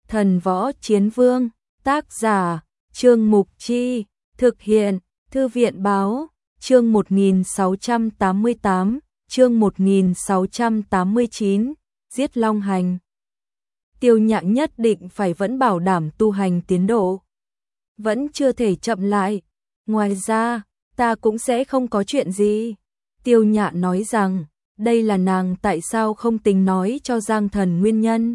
Thần Võ Chiến Vương, tác giả, Trương Mục Chi, thực hiện, Thư viện Báo, chương 1688, chương 1689, giết Long Hành. Tiêu Nhã nhất định phải vẫn bảo đảm tu hành tiến độ. Vẫn chưa thể chậm lại. Ngoài ra, ta cũng sẽ không có chuyện gì. Tiêu Nhã nói rằng, đây là nàng tại sao không tính nói cho Giang Thần nguyên nhân.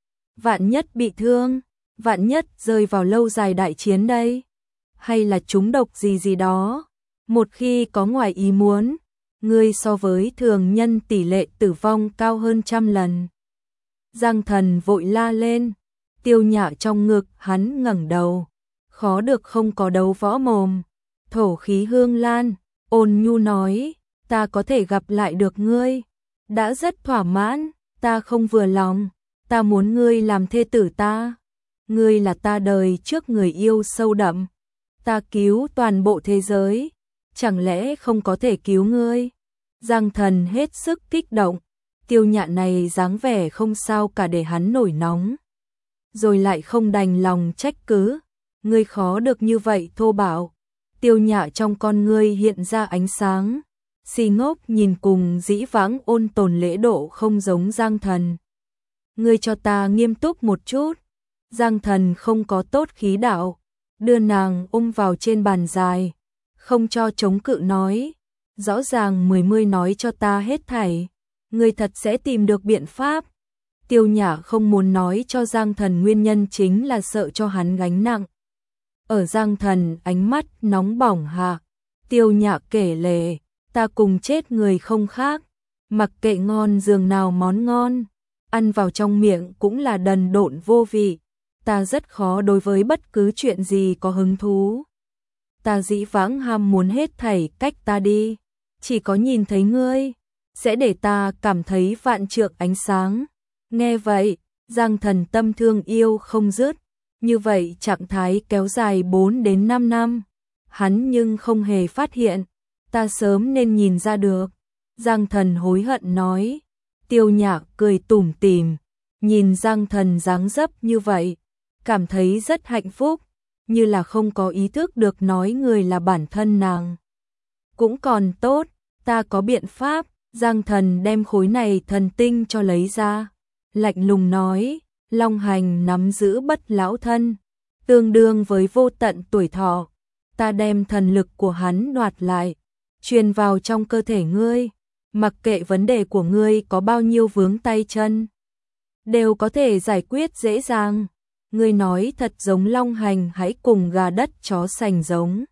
Vạn nhất bị thương, vạn nhất rơi vào lâu dài đại chiến đây. Hay là trúng độc gì đó. Một khi có ngoài ý muốn, ngươi so với thường nhân tỷ lệ tử vong cao hơn 100 lần. Giang Thần vội la lên. Tiêu Nhã trong ngực hắn ngẩng đầu. Khó được không có đấu võ mồm. Thổ khí hương lan, ôn nhu nói, ta có thể gặp lại được ngươi. Đã rất thỏa mãn, ta không vừa lòng. Ta muốn ngươi làm thê tử ta. Ngươi là ta đời trước người yêu sâu đậm. Ta cứu toàn bộ thế giới. Chẳng lẽ không có thể cứu ngươi? Giang Thần hết sức kích động. Tiêu Nhã này dáng vẻ không sao cả để hắn nổi nóng. Rồi lại không đành lòng trách cứ. Ngươi khó được như vậy thô bạo. Tiêu Nhã trong con ngươi hiện ra ánh sáng. Si ngốc nhìn cùng dĩ vãng ôn tồn lễ độ không giống Giang Thần. Ngươi cho ta nghiêm túc một chút. Giang Thần không có tốt khí đạo. Đưa nàng ôm vào trên bàn dài. Không cho chống cự nói. Rõ ràng mươi nói cho ta hết thảy. Ngươi thật sẽ tìm được biện pháp. Tiêu Nhã không muốn nói cho Giang Thần nguyên nhân chính là sợ cho hắn gánh nặng. Ở Giang Thần ánh mắt nóng bỏng hạ. Tiêu Nhã kể lể. Ta cùng chết người không khác. Mặc kệ ngon giường nào món ngon. Ăn vào trong miệng cũng là đần độn vô vị. Ta rất khó đối với bất cứ chuyện gì có hứng thú. Ta dĩ vãng ham muốn hết thảy cách ta đi. Chỉ có nhìn thấy ngươi, sẽ để ta cảm thấy vạn trượng ánh sáng. Nghe vậy, Giang Thần tâm thương yêu không dứt. Như vậy trạng thái kéo dài 4 đến 5 năm. Hắn nhưng không hề phát hiện. Ta sớm nên nhìn ra được. Giang Thần hối hận nói. Tiêu Nhã cười tủm tỉm. Nhìn Giang Thần dáng dấp như vậy. Cảm thấy rất hạnh phúc. Như là không có ý thức được nói người là bản thân nàng. Cũng còn tốt. Ta có biện pháp. Giang Thần đem khối này thần tinh cho lấy ra. Lạnh lùng nói. Long Hành nắm giữ bất lão thân. Tương đương với vô tận tuổi thọ. Ta đem thần lực của hắn đoạt lại. Truyền vào trong cơ thể ngươi. Mặc kệ vấn đề của ngươi có bao nhiêu vướng tay chân. Đều có thể giải quyết dễ dàng. Ngươi nói thật giống Long Hành hãy cùng gà đất chó sành giống.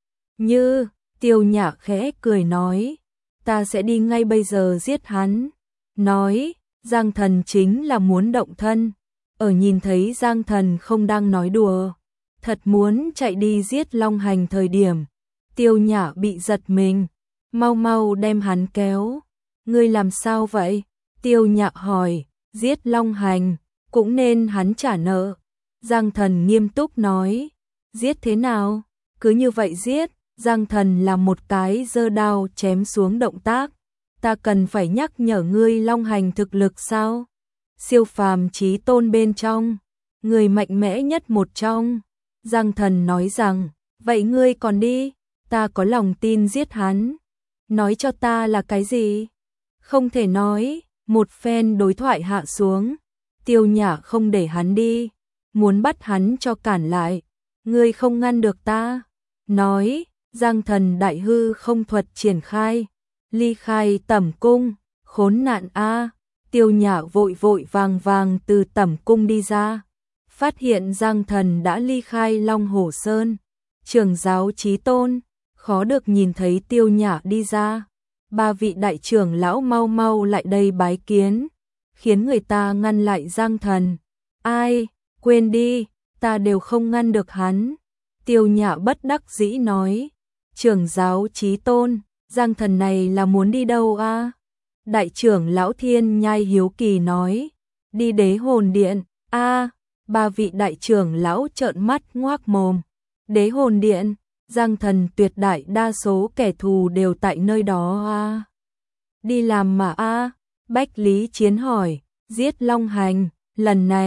Như, Tiêu Nhã khẽ cười nói. Ta sẽ đi ngay bây giờ giết hắn. Nói, Giang Thần chính là muốn động thân. Ở nhìn thấy Giang Thần không đang nói đùa. Thật muốn chạy đi giết Long Hành thời điểm. Tiêu Nhã bị giật mình. Mau mau đem hắn kéo. Ngươi làm sao vậy? Tiêu Nhã hỏi. Giết Long Hành, cũng nên hắn trả nợ. Giang Thần nghiêm túc nói. Giết thế nào? Cứ như vậy giết. Giang Thần là một cái giơ đao chém xuống động tác. Ta cần phải nhắc nhở ngươi Long Hành thực lực sao? Siêu phàm chí tôn bên trong. Người mạnh mẽ nhất một trong. Giang Thần nói rằng. Vậy ngươi còn đi. Ta có lòng tin giết hắn. Nói cho ta là cái gì? Không thể nói. Một phen đối thoại hạ xuống. Tiêu Nhã không để hắn đi. Muốn bắt hắn cho cản lại. Ngươi không ngăn được ta. Nói. Giang Thần đại hư không thuật triển khai. Ly khai tẩm cung. Khốn nạn a. Tiêu Nhã vội vội vàng vàng từ tẩm cung đi ra. Phát hiện Giang Thần đã ly khai Long Hổ Sơn. Trưởng giáo chí tôn. Khó được nhìn thấy Tiêu Nhã đi ra. 3 vị đại trưởng lão mau mau lại đây bái kiến. Khiến người ta ngăn lại Giang Thần. Ai, quên đi, ta đều không ngăn được hắn. Tiêu Nhã bất đắc dĩ nói. Trưởng giáo chí tôn, Giang Thần này là muốn đi đâu a? Đại trưởng lão Thiên Nhai hiếu kỳ nói. Đi Đế Hồn Điện, a. 3 vị đại trưởng lão trợn mắt ngoác mồm. Đế Hồn Điện, Giang Thần tuyệt đại đa số kẻ thù đều tại nơi đó a. Đi làm mà a. Bách Lý Chiến hỏi. Giết Long Hành, lần này,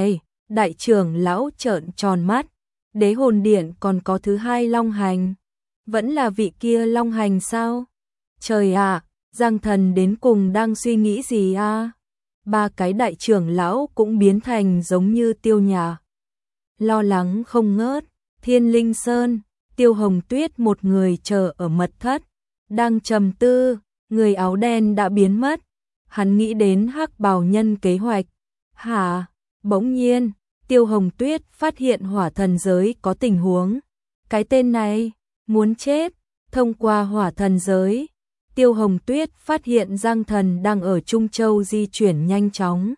Đại trưởng lão trợn tròn mắt, Đế Hồn Điện còn có thứ hai Long Hành, vẫn là vị kia Long Hành sao? Trời ạ, Giang Thần đến cùng đang suy nghĩ gì a? Ba cái đại trưởng lão cũng biến thành giống như Tiêu Nhạc, lo lắng không ngớt. Thiên Linh Sơn, Tiêu Hồng Tuyết một người chờ ở mật thất, đang trầm tư, người áo đen đã biến mất. Hắn nghĩ đến Hắc Bào Nhân kế hoạch. Hả? Bỗng nhiên, Tiêu Hồng Tuyết phát hiện hỏa thần giới có tình huống. Cái tên này, muốn chết. Thông qua hỏa thần giới, Tiêu Hồng Tuyết phát hiện Giang Thần đang ở Trung Châu di chuyển nhanh chóng.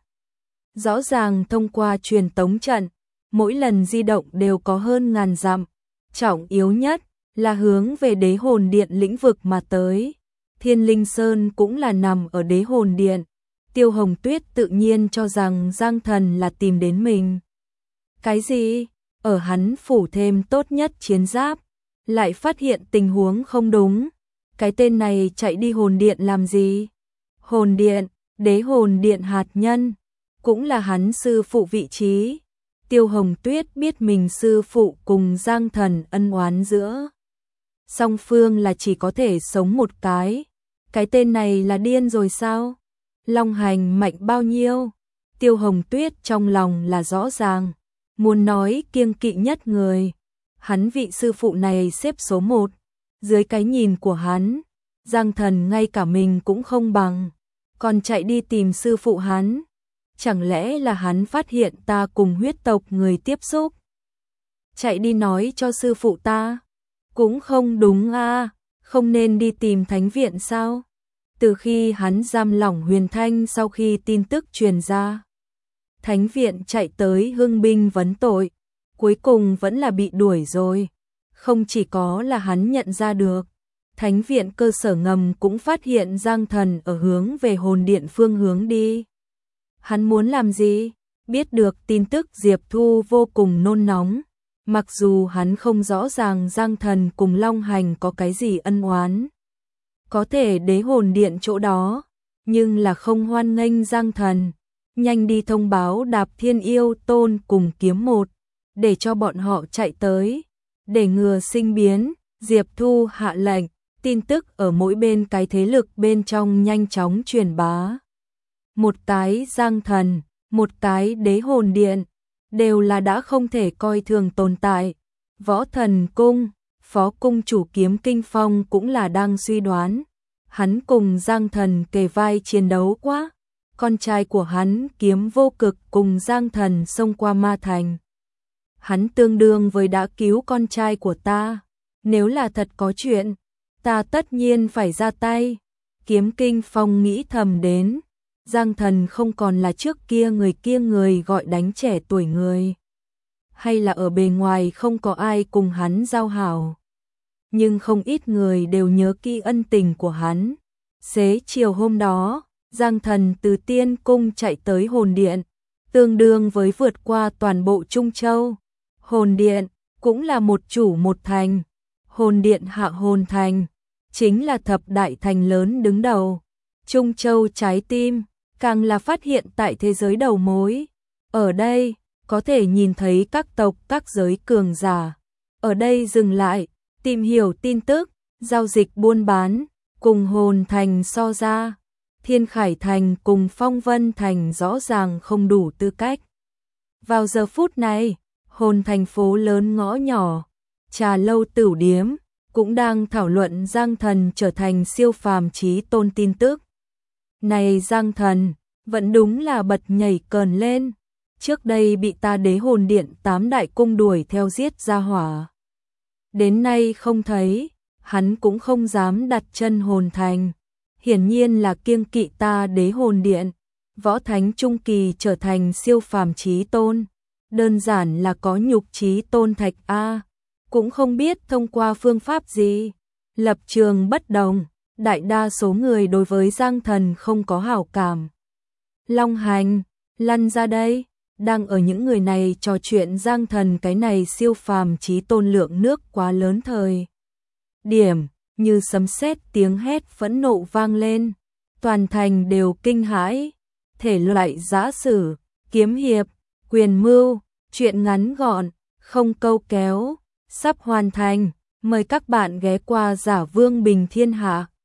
Rõ ràng thông qua truyền tống trận, mỗi lần di động đều có hơn ngàn dặm. Trọng yếu nhất là hướng về Đế Hồn Điện lĩnh vực mà tới. Thiên Linh Sơn cũng là nằm ở Đế Hồn Điện. Tiêu Hồng Tuyết tự nhiên cho rằng Giang Thần là tìm đến mình. Cái gì? Ở hắn phủ thêm tốt nhất chiến giáp, lại phát hiện tình huống không đúng. Cái tên này chạy đi hồn điện làm gì? Hồn điện, Đế Hồn Điện hạt nhân, cũng là hắn sư phụ vị trí. Tiêu Hồng Tuyết biết mình sư phụ cùng Giang Thần ân oán giữa song phương là chỉ có thể sống một cái. Cái tên này là điên rồi sao? Long Hành mạnh bao nhiêu? Tiêu Hồng Tuyết trong lòng là rõ ràng, muốn nói kiêng kỵ nhất người. Hắn vị sư phụ này xếp số 1, dưới cái nhìn của hắn, Giang Thần ngay cả mình cũng không bằng, còn chạy đi tìm sư phụ hắn. Chẳng lẽ là hắn phát hiện ta cùng huyết tộc người tiếp xúc? Chạy đi nói cho sư phụ ta? Cũng không đúng a, không nên đi tìm thánh viện sao? Từ khi hắn giam lỏng Huyền Thanh sau khi tin tức truyền ra, thánh viện chạy tới hưng binh vấn tội, cuối cùng vẫn là bị đuổi rồi. Không chỉ có là hắn nhận ra được, thánh viện cơ sở ngầm cũng phát hiện Giang Thần ở hướng về hồn điện phương hướng đi. Hắn muốn làm gì? Biết được tin tức Diệp Thu vô cùng nôn nóng, mặc dù hắn không rõ ràng Giang Thần cùng Long Hành có cái gì ân oán. Có thể Đế Hồn Điện chỗ đó, nhưng là không hoan nghênh Giang Thần. Nhanh đi thông báo Đạp Thiên Yêu Tôn cùng Kiếm Một, để cho bọn họ chạy tới. Để ngừa sinh biến, Diệp Thu hạ lệnh, tin tức ở mỗi bên cái thế lực bên trong nhanh chóng truyền bá. Một cái Giang Thần, một cái Đế Hồn Điện, đều là đã không thể coi thường tồn tại. Võ Thần Cung, Phó Cung chủ Kiếm Kinh Phong cũng là đang suy đoán. Hắn cùng Giang Thần kề vai chiến đấu quá. Con trai của hắn Kiếm Vô Cực cùng Giang Thần xông qua Ma Thành. Hắn tương đương với đã cứu con trai của ta. Nếu là thật có chuyện, ta tất nhiên phải ra tay. Kiếm Kinh Phong nghĩ thầm đến. Giang Thần không còn là trước kia người gọi đánh trẻ tuổi người. Hay là ở bề ngoài không có ai cùng hắn giao hảo. Nhưng không ít người đều nhớ kỹ ân tình của hắn. Xế chiều hôm đó, Giang Thần từ Tiên Cung chạy tới Hồn Điện, tương đương với vượt qua toàn bộ Trung Châu. Hồn Điện cũng là một chủ một thành. Hồn Điện hạ Hồn Thành, chính là thập đại thành lớn đứng đầu. Trung Châu trái tim, càng là phát hiện tại thế giới đầu mối. Ở đây, có thể nhìn thấy các tộc các giới cường giả. Ở đây dừng lại, tìm hiểu tin tức, giao dịch buôn bán, cùng Hồn Thành so ra. Thiên Khải Thành cùng Phong Vân Thành rõ ràng không đủ tư cách. Vào giờ phút này, Hồn thành phố lớn ngõ nhỏ, trà lâu tửu điếm, cũng đang thảo luận Giang Thần trở thành siêu phàm chí tôn tin tức. Này Giang Thần, vẫn đúng là bật nhảy cờn lên. Trước đây bị ta Đế Hồn Điện 8 đại cung đuổi theo giết ra hỏa. Đến nay không thấy, hắn cũng không dám đặt chân Hồn thành. Hiển nhiên là kiêng kỵ ta Đế Hồn Điện. Võ Thánh Trung Kỳ trở thành siêu phàm chí tôn. Đơn giản là có nhục chí tôn thạch A. Cũng không biết thông qua phương pháp gì. Lập trường bất đồng, đại đa số người đối với Giang Thần không có hảo cảm. Long Hành, lăn ra đây. Đang ở những người này trò chuyện Giang Thần cái này siêu phàm chí tôn lượng nước quá lớn thời điểm, như sấm sét tiếng hét phẫn nộ vang lên. Toàn thành đều kinh hãi. Thể loại giã sử, kiếm hiệp, Quyền Mưu, chuyện ngắn gọn, không câu kéo, sắp hoàn thành. Mời các bạn ghé qua Giả Vương Bình Thiên Hạ.